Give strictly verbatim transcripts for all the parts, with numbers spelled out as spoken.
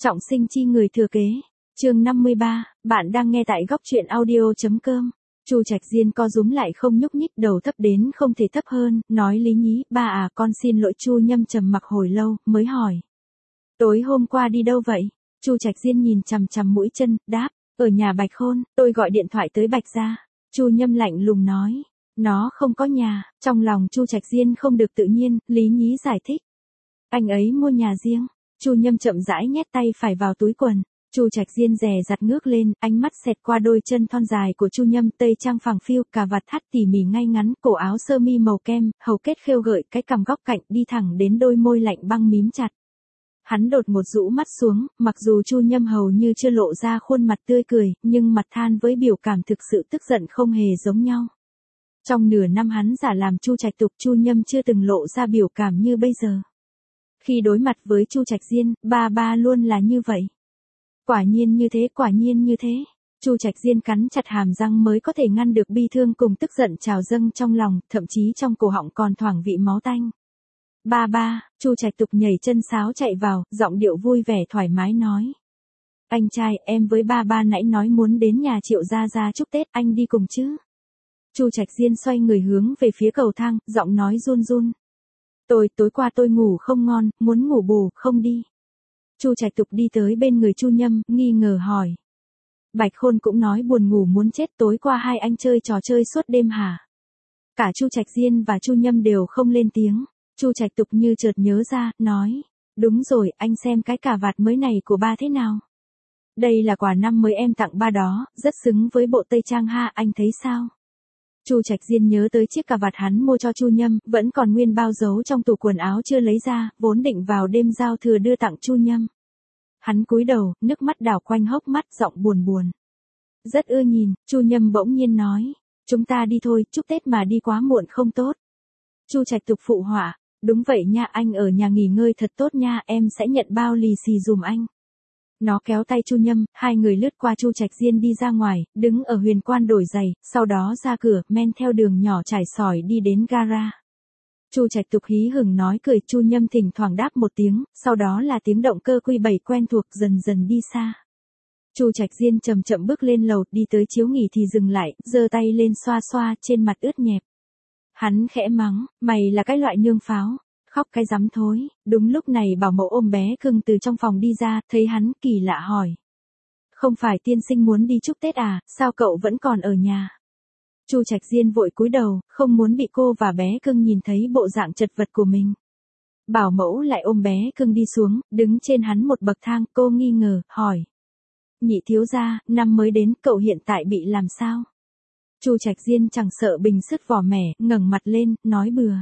Trọng sinh chi người thừa kế. Chương năm mươi ba, bạn đang nghe tại góc truyện audio chấm com. Chu Trạch Diên co rúm lại không nhúc nhích, đầu thấp đến không thể thấp hơn, nói lý nhí, ba à, con xin lỗi. Chu Nhâm trầm mặc hồi lâu, mới hỏi. Tối hôm qua đi đâu vậy? Chu Trạch Diên nhìn chằm chằm mũi chân, đáp, ở nhà Bạch Khôn, tôi gọi điện thoại tới Bạch gia. Chu Nhâm lạnh lùng nói, nó không có nhà. Trong lòng Chu Trạch Diên không được tự nhiên, lý nhí giải thích. Anh ấy mua nhà riêng. Chu Nhâm chậm rãi nhét tay phải vào túi quần. Chu Trạch Diên dè dặt ngước lên, ánh mắt xẹt qua đôi chân thon dài của Chu Nhâm, tây trang phẳng phiu, cà vạt thắt tỉ mỉ ngay ngắn, cổ áo sơ mi màu kem, hầu kết khêu gợi, cái cằm góc cạnh đi thẳng đến đôi môi lạnh băng mím chặt. Hắn đột ngột rũ mắt xuống, mặc dù Chu Nhâm hầu như chưa lộ ra khuôn mặt tươi cười, nhưng mặt than với biểu cảm thực sự tức giận không hề giống nhau. Trong nửa năm hắn giả làm Chu Trạch Tục, Chu Nhâm chưa từng lộ ra biểu cảm như bây giờ. Khi đối mặt với Chu Trạch Diên, ba ba luôn là như vậy. Quả nhiên như thế, quả nhiên như thế. Chu Trạch Diên cắn chặt hàm răng mới có thể ngăn được bi thương cùng tức giận trào dâng trong lòng, thậm chí trong cổ họng còn thoảng vị máu tanh. Ba ba, Chu Trạch Tục nhảy chân sáo chạy vào, giọng điệu vui vẻ thoải mái nói. Anh trai, em với ba ba nãy nói muốn đến nhà Triệu gia gia chúc Tết, anh đi cùng chứ? Chu Trạch Diên xoay người hướng về phía cầu thang, giọng nói run run. Tôi, tối qua tôi ngủ không ngon, muốn ngủ bù, không đi. Chu Trạch Tục đi tới bên người Chu Nhâm, nghi ngờ hỏi. Bạch Khôn cũng nói buồn ngủ muốn chết, tối qua hai anh chơi trò chơi suốt đêm hả? Cả Chu Trạch Diên và Chu Nhâm đều không lên tiếng. Chu Trạch Tục như chợt nhớ ra, nói. Đúng rồi, anh xem cái cà vạt mới này của ba thế nào? Đây là quà năm mới em tặng ba đó, rất xứng với bộ tây trang ha, anh thấy sao? Chu Trạch Diên nhớ tới chiếc cà vạt hắn mua cho Chu Nhâm, vẫn còn nguyên bao giấu trong tủ quần áo chưa lấy ra, vốn định vào đêm giao thừa đưa tặng Chu Nhâm. Hắn cúi đầu, nước mắt đảo quanh hốc mắt, giọng buồn buồn. Rất ưa nhìn. Chu Nhâm bỗng nhiên nói, chúng ta đi thôi, chúc Tết mà đi quá muộn không tốt. Chu Trạch Tục phụ họa, đúng vậy nha, anh ở nhà nghỉ ngơi thật tốt nha, em sẽ nhận bao lì xì dùm anh. Nó kéo tay Chu Nhâm, hai người lướt qua Chu Trạch Diên đi ra ngoài, đứng ở Huyền Quan đổi giày, sau đó ra cửa, men theo đường nhỏ trải sỏi đi đến gara. Chu Trạch Tục hí hửng nói cười, Chu Nhâm thỉnh thoảng đáp một tiếng, sau đó là tiếng động cơ quy bảy quen thuộc dần dần đi xa. Chu Trạch Diên chậm chậm bước lên lầu, đi tới chiếu nghỉ thì dừng lại, giơ tay lên xoa xoa trên mặt ướt nhẹp. Hắn khẽ mắng, mày là cái loại nương pháo. Khóc cái rắm thối. Đúng lúc này bảo mẫu ôm bé cưng từ trong phòng đi ra, thấy hắn kỳ lạ hỏi. Không phải tiên sinh muốn đi chúc Tết à, sao cậu vẫn còn ở nhà? Chu Trạch Diên vội cúi đầu, không muốn bị cô và bé cưng nhìn thấy bộ dạng chật vật của mình. Bảo mẫu lại ôm bé cưng đi xuống, đứng trên hắn một bậc thang, cô nghi ngờ, hỏi. Nhị thiếu gia, năm mới đến, cậu hiện tại bị làm sao? Chu Trạch Diên chẳng sợ bình sứt vỏ mẻ, ngẩng mặt lên, nói bừa.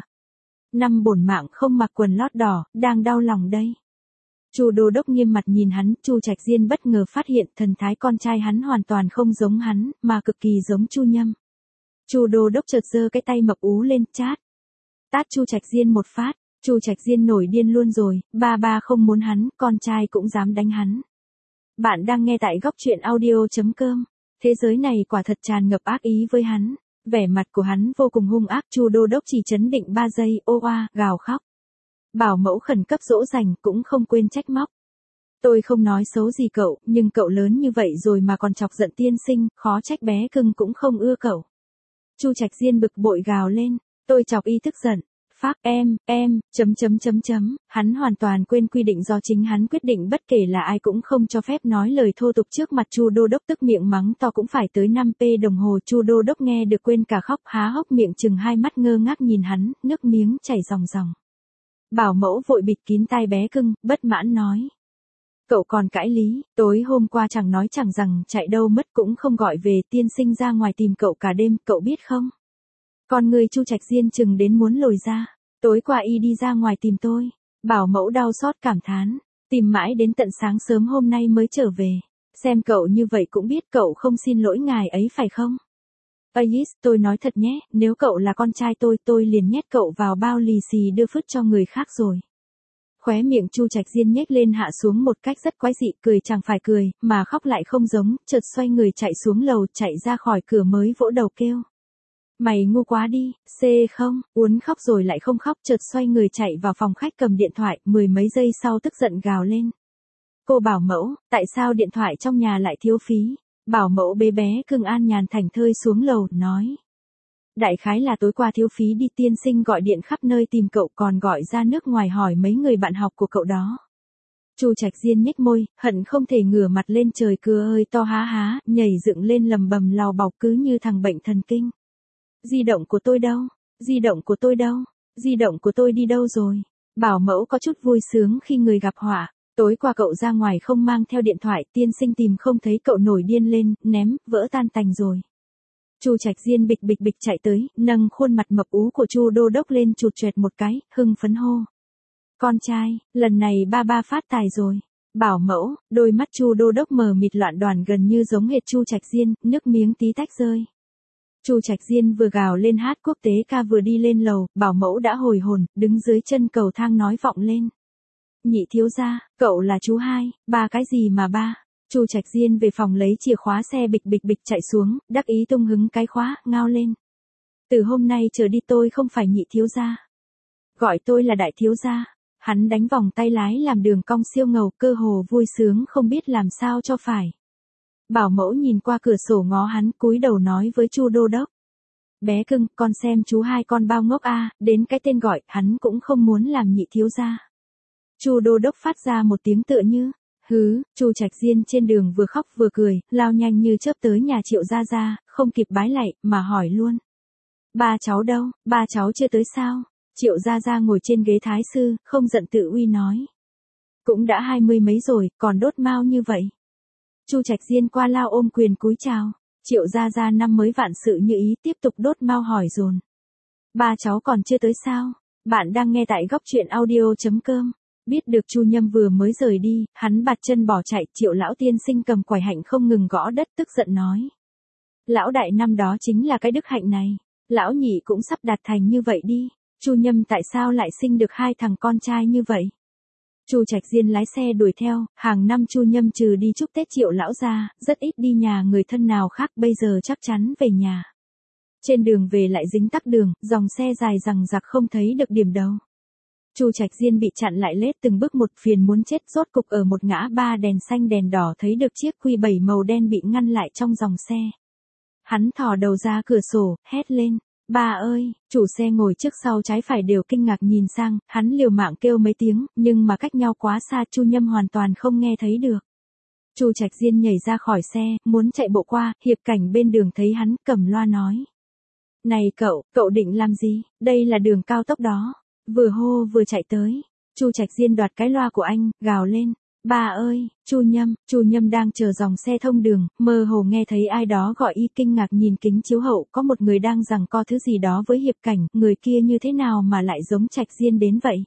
Năm bổn mạng không mặc quần lót đỏ, đang đau lòng đây. Chu Đô Đốc nghiêm mặt nhìn hắn, Chu Trạch Diên bất ngờ phát hiện thần thái con trai hắn hoàn toàn không giống hắn, mà cực kỳ giống Chu Nhâm. Chu Đô Đốc chợt giơ cái tay mập ú lên, chát. Tát Chu Trạch Diên một phát, Chu Trạch Diên nổi điên luôn rồi, ba ba không muốn hắn, con trai cũng dám đánh hắn. Bạn đang nghe tại góc truyện audio chấm com. Thế giới này quả thật tràn ngập ác ý với hắn. Vẻ mặt của hắn vô cùng hung ác, Chu Đô Đốc chỉ chấn định ba giây, ô oa, gào khóc. Bảo mẫu khẩn cấp dỗ dành, cũng không quên trách móc. Tôi không nói xấu gì cậu, nhưng cậu lớn như vậy rồi mà còn chọc giận tiên sinh, khó trách bé cưng cũng không ưa cậu. Chu Trạch Diên bực bội gào lên, tôi chọc y tức giận. Phác em, em, chấm chấm chấm chấm, hắn hoàn toàn quên quy định do chính hắn quyết định, bất kể là ai cũng không cho phép nói lời thô tục trước mặt Chu Đô Đốc, tức miệng mắng to cũng phải tới năm phút đồng hồ. Chu Đô Đốc nghe được quên cả khóc, há hốc miệng chừng hai mắt ngơ ngác nhìn hắn, nước miếng chảy ròng ròng. Bảo mẫu vội bịt kín tai bé cưng, bất mãn nói. Cậu còn cãi lý, tối hôm qua chẳng nói chẳng rằng chạy đâu mất cũng không gọi về, tiên sinh ra ngoài tìm cậu cả đêm, cậu biết không? Con người Chu Trạch Diên chừng đến muốn lồi ra. Tối qua y đi ra ngoài tìm tôi. Bảo mẫu đau xót cảm thán. Tìm mãi đến tận sáng sớm hôm nay mới trở về. Xem cậu như vậy cũng biết cậu không xin lỗi ngài ấy phải không? Ais, tôi nói thật nhé, nếu cậu là con trai tôi, tôi liền nhét cậu vào bao lì xì đưa phứt cho người khác rồi. Khóe miệng Chu Trạch Diên nhếch lên hạ xuống một cách rất quái dị, cười chẳng phải cười, mà khóc lại không giống, chợt xoay người chạy xuống lầu, chạy ra khỏi cửa mới vỗ đầu kêu. Mày ngu quá đi, xê không, uốn khóc rồi lại không khóc, chợt xoay người chạy vào phòng khách cầm điện thoại, mười mấy giây sau tức giận gào lên. Cô bảo mẫu, tại sao điện thoại trong nhà lại thiếu phí? Bảo mẫu bế bé cưng an nhàn thảnh thơi xuống lầu, nói. Đại khái là tối qua thiếu phí đi, tiên sinh gọi điện khắp nơi tìm cậu, còn gọi ra nước ngoài hỏi mấy người bạn học của cậu đó. Chu Trạch Diên nhếch môi, hận không thể ngửa mặt lên trời cười ơi to há há, nhảy dựng lên lầm bầm lào bọc cứ như thằng bệnh thần kinh. Di động của tôi đâu? Di động của tôi đâu? Di động của tôi đi đâu rồi? Bảo mẫu có chút vui sướng khi người gặp họa. Tối qua cậu ra ngoài không mang theo điện thoại, tiên sinh tìm không thấy cậu nổi điên lên, ném, vỡ tan tành rồi. Chu Trạch Diên bịch bịch bịch chạy tới, nâng khuôn mặt mập ú của Chu Đô Đốc lên chụt choẹt một cái, hưng phấn hô. Con trai, lần này ba ba phát tài rồi. Bảo mẫu, đôi mắt Chu Đô Đốc mờ mịt loạn đoàn gần như giống hệt Chu Trạch Diên, nước miếng tí tách rơi. Chu Trạch Diên vừa gào lên hát quốc tế ca vừa đi lên lầu, bảo mẫu đã hồi hồn, đứng dưới chân cầu thang nói vọng lên. Nhị thiếu gia, cậu là chú hai, ba cái gì mà ba? Chu Trạch Diên về phòng lấy chìa khóa xe bịch bịch bịch chạy xuống, đắc ý tung hứng cái khóa, ngao lên. Từ hôm nay trở đi tôi không phải nhị thiếu gia. Gọi tôi là đại thiếu gia. Hắn đánh vòng tay lái làm đường cong siêu ngầu, cơ hồ vui sướng không biết làm sao cho phải. Bảo mẫu nhìn qua cửa sổ ngó hắn, cúi đầu nói với Chu Đô Đốc. Bé cưng, con xem chú hai con bao ngốc a, đến cái tên gọi, hắn cũng không muốn làm nhị thiếu gia. Chu Đô Đốc phát ra một tiếng tựa như, hứ, Chu Trạch Diên trên đường vừa khóc vừa cười, lao nhanh như chớp tới nhà Triệu gia gia, không kịp bái lạy, mà hỏi luôn. Ba cháu đâu, ba cháu chưa tới sao? Triệu gia gia ngồi trên ghế thái sư, không giận tự uy nói. Cũng đã hai mươi mấy rồi, còn đốt mau như vậy. Chu Trạch Diên qua lao ôm quyền cúi chào. Triệu gia gia năm mới vạn sự như ý tiếp tục đốt mau hỏi dồn. Ba cháu còn chưa tới sao? Bạn đang nghe tại góc truyện audio.com. Biết được Chu Nhâm vừa mới rời đi, hắn bạt chân bỏ chạy, Triệu lão tiên sinh cầm quải hạnh không ngừng gõ đất tức giận nói. Lão đại năm đó chính là cái đức hạnh này. Lão nhị cũng sắp đạt thành như vậy đi. Chu Nhâm tại sao lại sinh được hai thằng con trai như vậy? Chu Trạch Diên lái xe đuổi theo, hàng năm Chu Nhâm trừ đi chúc Tết Triệu lão gia, rất ít đi nhà người thân nào khác, bây giờ chắc chắn về nhà. Trên đường về lại dính tắc đường, dòng xe dài rằng rặc không thấy được điểm đầu. Chu Trạch Diên bị chặn lại lết từng bước một, phiền muốn chết, rốt cục ở một ngã ba đèn xanh đèn đỏ thấy được chiếc quy bảy màu đen bị ngăn lại trong dòng xe. Hắn thò đầu ra cửa sổ, hét lên. Ba ơi, chủ xe ngồi trước sau trái phải đều kinh ngạc nhìn sang, hắn liều mạng kêu mấy tiếng, nhưng mà cách nhau quá xa, Chu Nhâm hoàn toàn không nghe thấy được. Chu Trạch Diên nhảy ra khỏi xe, muốn chạy bộ qua, Hiệp Cảnh bên đường thấy hắn, cầm loa nói. Này cậu, cậu định làm gì, đây là đường cao tốc đó. Vừa hô vừa chạy tới. Chu Trạch Diên đoạt cái loa của anh, gào lên. Ba ơi, Chu Nhâm, Chu Nhâm đang chờ dòng xe thông đường, mơ hồ nghe thấy ai đó gọi y, kinh ngạc nhìn kính chiếu hậu, có một người đang giằng co thứ gì đó với Hiệp Cảnh, người kia như thế nào mà lại giống Trạch Diên đến vậy?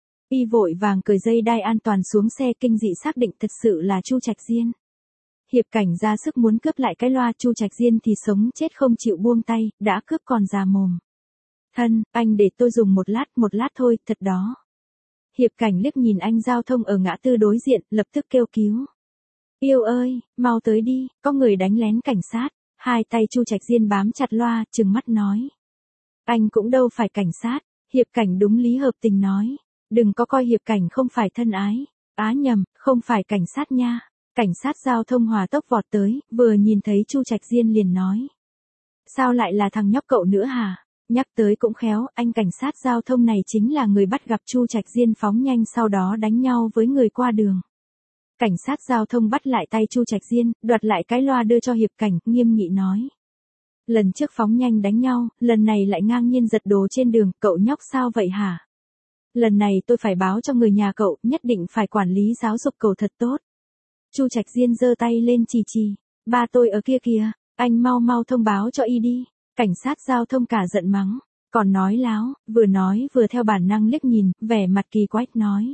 Y vội vàng cởi dây đai an toàn xuống xe, kinh dị xác định thật sự là Chu Trạch Diên. Hiệp Cảnh ra sức muốn cướp lại cái loa, Chu Trạch Diên thì sống chết không chịu buông tay, đã cướp còn già mồm. Thân, anh để tôi dùng một lát, một lát thôi, thật đó. Hiệp Cảnh liếc nhìn anh giao thông ở ngã tư đối diện, lập tức kêu cứu. Yêu ơi, mau tới đi, có người đánh lén cảnh sát. Hai tay Chu Trạch Diên bám chặt loa, trừng mắt nói. Anh cũng đâu phải cảnh sát. Hiệp Cảnh đúng lý hợp tình nói. Đừng có coi Hiệp Cảnh không phải thân ái. Á nhầm, không phải cảnh sát nha. Cảnh sát giao thông hòa tốc vọt tới, vừa nhìn thấy Chu Trạch Diên liền nói. Sao lại là thằng nhóc cậu nữa hả? Nhắc tới cũng khéo, anh cảnh sát giao thông này chính là người bắt gặp Chu Trạch Diên phóng nhanh sau đó đánh nhau với người qua đường. Cảnh sát giao thông bắt lại tay Chu Trạch Diên, đoạt lại cái loa đưa cho Hiệp Cảnh, nghiêm nghị nói. Lần trước phóng nhanh đánh nhau, lần này lại ngang nhiên giật đồ trên đường, cậu nhóc sao vậy hả? Lần này tôi phải báo cho người nhà cậu, nhất định phải quản lý giáo dục cậu thật tốt. Chu Trạch Diên giơ tay lên chì chì. Ba tôi ở kia kìa, anh mau mau thông báo cho y đi. Cảnh sát giao thông cả giận mắng, còn nói láo, vừa nói vừa theo bản năng liếc nhìn, vẻ mặt kỳ quái, nói.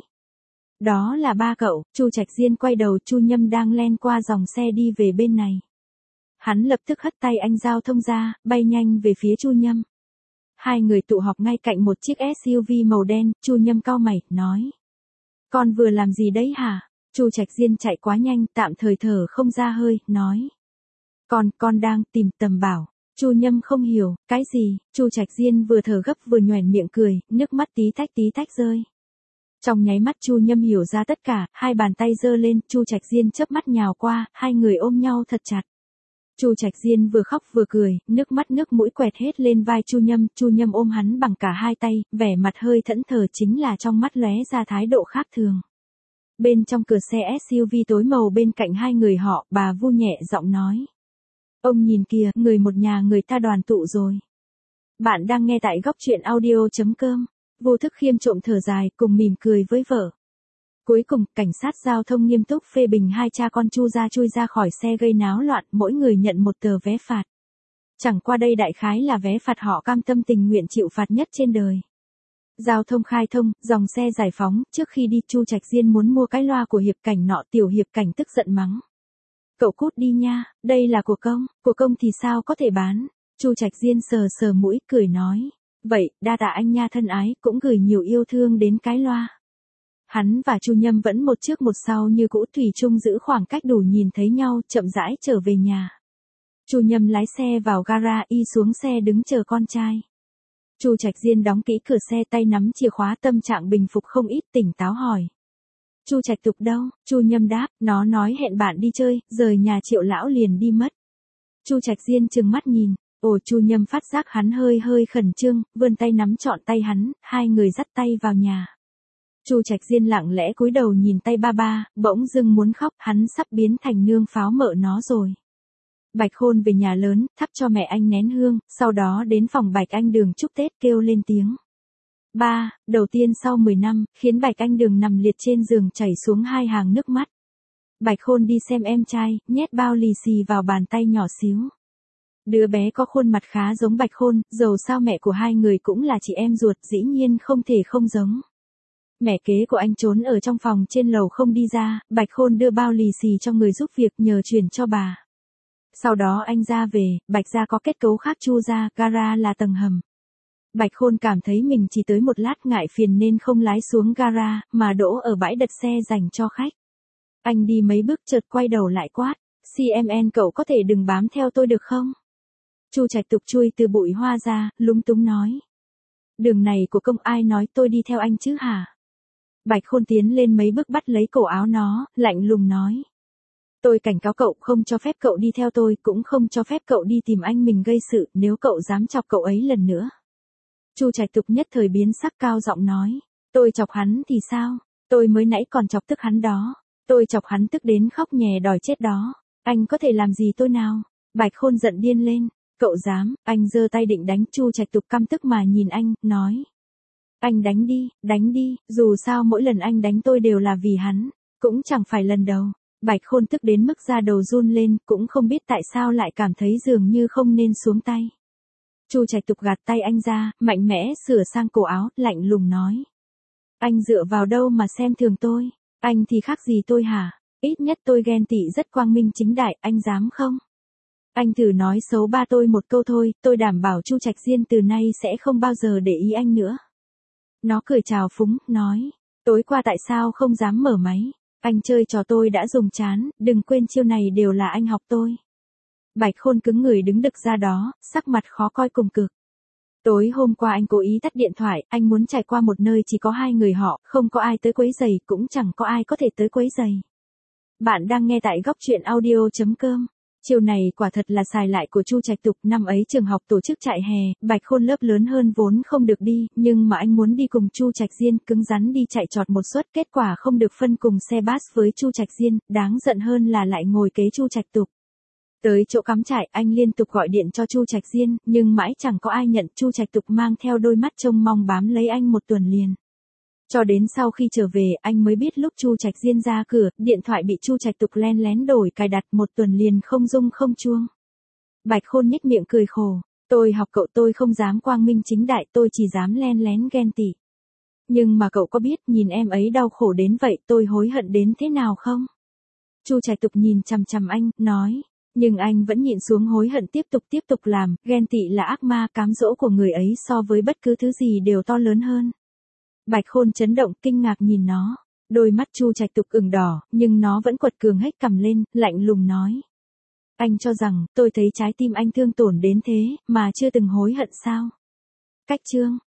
Đó là ba cậu. Chu Trạch Diên quay đầu, Chu Nhâm đang len qua dòng xe đi về bên này. Hắn lập tức hất tay anh giao thông ra, bay nhanh về phía Chu Nhâm. Hai người tụ họp ngay cạnh một chiếc ét u vê màu đen, Chu Nhâm cau mày, nói. Con vừa làm gì đấy hả? Chu Trạch Diên chạy quá nhanh, tạm thời thở không ra hơi, nói. Con, con đang tìm Tầm Bảo. Chu Nhâm không hiểu, cái gì? Chu Trạch Diên vừa thở gấp vừa nhoẻn miệng cười, nước mắt tí tách tí tách rơi. Trong nháy mắt Chu Nhâm hiểu ra tất cả, hai bàn tay giơ lên, Chu Trạch Diên chớp mắt nhào qua, hai người ôm nhau thật chặt. Chu Trạch Diên vừa khóc vừa cười, nước mắt nước mũi quẹt hết lên vai Chu Nhâm, Chu Nhâm ôm hắn bằng cả hai tay, vẻ mặt hơi thẫn thờ chính là trong mắt lóe ra thái độ khác thường. Bên trong cửa xe ét u vê tối màu bên cạnh hai người họ, bà Vu nhẹ giọng nói. Ông nhìn kìa, người một nhà người ta đoàn tụ rồi. Bạn đang nghe tại góc truyện audio chấm com. Vô Thức Khiêm trộm thở dài, cùng mỉm cười với vợ. Cuối cùng, cảnh sát giao thông nghiêm túc phê bình hai cha con Chu gia chui ra khỏi xe gây náo loạn, mỗi người nhận một tờ vé phạt. Chẳng qua đây đại khái là vé phạt họ cam tâm tình nguyện chịu phạt nhất trên đời. Giao thông khai thông, dòng xe giải phóng, trước khi đi Chu Trạch Diên muốn mua cái loa của Hiệp Cảnh nọ, Tiểu Hiệp Cảnh tức giận mắng. Cậu cút đi nha, đây là của công, của công thì sao có thể bán. Chu Trạch Diên sờ sờ mũi, cười nói. Vậy, đa tạ anh nha thân ái, cũng gửi nhiều yêu thương đến cái loa. Hắn và Chu Nhâm vẫn một trước một sau như cũ thủy chung giữ khoảng cách đủ nhìn thấy nhau, chậm rãi trở về nhà. Chu Nhâm lái xe vào gara, y xuống xe đứng chờ con trai. Chu Trạch Diên đóng kỹ cửa xe, tay nắm chìa khóa, tâm trạng bình phục không ít, tỉnh táo hỏi. Chu Trạch Tục đâu? Chu Nhâm đáp, nó nói hẹn bạn đi chơi, rời nhà Triệu lão liền đi mất. Chu Trạch Diên trừng mắt nhìn. Ồ, Chu Nhâm phát giác hắn hơi hơi khẩn trương, vươn tay nắm trọn tay hắn, hai người dắt tay vào nhà. Chu Trạch Diên lặng lẽ cúi đầu nhìn tay ba ba, bỗng dưng muốn khóc, hắn sắp biến thành nương pháo mợ nó rồi. Bạch Khôn về nhà lớn, thắp cho mẹ anh nén hương, sau đó đến phòng Bạch Anh Đường chúc Tết kêu lên tiếng. Ba, đầu tiên sau mười năm, khiến Bạch Anh Đường nằm liệt trên giường chảy xuống hai hàng nước mắt. Bạch Khôn đi xem em trai, nhét bao lì xì vào bàn tay nhỏ xíu. Đứa bé có khuôn mặt khá giống Bạch Khôn, dầu sao mẹ của hai người cũng là chị em ruột, dĩ nhiên không thể không giống. Mẹ kế của anh trốn ở trong phòng trên lầu không đi ra, Bạch Khôn đưa bao lì xì cho người giúp việc nhờ chuyển cho bà. Sau đó anh ra về, Bạch gia có kết cấu khác Chu gia, gara là tầng hầm. Bạch Khôn cảm thấy mình chỉ tới một lát ngại phiền nên không lái xuống gara, mà đỗ ở bãi đặt xe dành cho khách. Anh đi mấy bước chợt quay đầu lại quát, xê em en cậu có thể đừng bám theo tôi được không? Chu Trạch Tục chui từ bụi hoa ra, lúng túng nói. Đường này của công ai nói tôi đi theo anh chứ hả? Bạch Khôn tiến lên mấy bước bắt lấy cổ áo nó, lạnh lùng nói. Tôi cảnh cáo cậu không cho phép cậu đi theo tôi, cũng không cho phép cậu đi tìm anh mình gây sự, nếu cậu dám chọc cậu ấy lần nữa. Chu Trạch Tục nhất thời biến sắc, cao giọng nói. Tôi chọc hắn thì sao? Tôi mới nãy còn chọc tức hắn đó. Tôi chọc hắn tức đến khóc nhè đòi chết đó. Anh có thể làm gì tôi nào? Bạch Khôn giận điên lên. Cậu dám? Anh giơ tay định đánh. Chu Trạch Tục căm tức mà nhìn anh, nói. Anh đánh đi, đánh đi, dù sao mỗi lần anh đánh tôi đều là vì hắn, cũng chẳng phải lần đầu. Bạch Khôn tức đến mức da đầu run lên, cũng không biết tại sao lại cảm thấy dường như không nên xuống tay. Chu Trạch Tục gạt tay anh ra, mạnh mẽ sửa sang cổ áo, lạnh lùng nói. Anh dựa vào đâu mà xem thường tôi? Anh thì khác gì tôi hả? Ít nhất tôi ghen tị rất quang minh chính đại, anh dám không? Anh thử nói xấu ba tôi một câu thôi, tôi đảm bảo Chu Trạch Diên từ nay sẽ không bao giờ để ý anh nữa. Nó cười chào phúng, nói. Tối qua tại sao không dám mở máy? Anh chơi trò tôi đã dùng chán, đừng quên chiêu này đều là anh học tôi. Bạch Khôn cứng người đứng đực ra đó, sắc mặt khó coi cùng cực. Tối hôm qua anh cố ý tắt điện thoại, anh muốn trải qua một nơi chỉ có hai người họ, không có ai tới quấy rầy, cũng chẳng có ai có thể tới quấy rầy. Bạn đang nghe tại góc truyện audio chấm com. Chiều này quả thật là xài lại của Chu Trạch Tục, năm ấy trường học tổ chức trại hè, Bạch Khôn lớp lớn hơn vốn không được đi, nhưng mà anh muốn đi cùng Chu Trạch Diên, cứng rắn đi chạy trọt một suất, kết quả không được phân cùng xe bus với Chu Trạch Diên, đáng giận hơn là lại ngồi kế Chu Trạch Tục. Tới chỗ cắm trại, anh liên tục gọi điện cho Chu Trạch Diên, nhưng mãi chẳng có ai nhận. Chu Trạch Tục mang theo đôi mắt trông mong bám lấy anh một tuần liền. Cho đến sau khi trở về, anh mới biết lúc Chu Trạch Diên ra cửa, điện thoại bị Chu Trạch Tục len lén đổi cài đặt, một tuần liền không rung không chuông. Bạch Khôn nhếch miệng cười khổ. Tôi học cậu, tôi không dám quang minh chính đại, tôi chỉ dám len lén ghen tị. Nhưng mà cậu có biết, nhìn em ấy đau khổ đến vậy, tôi hối hận đến thế nào không? Chu Trạch Tục nhìn chằm chằm anh, nói. Nhưng anh vẫn nhịn xuống hối hận, tiếp tục tiếp tục làm, ghen tị là ác ma, cám dỗ của người ấy so với bất cứ thứ gì đều to lớn hơn. Bạch Khôn chấn động, kinh ngạc nhìn nó. Đôi mắt Chu Trạch Tục ửng đỏ, nhưng nó vẫn quật cường hếch cằm lên, lạnh lùng nói. Anh cho rằng, tôi thấy trái tim anh thương tổn đến thế, mà chưa từng hối hận sao? Cách chương.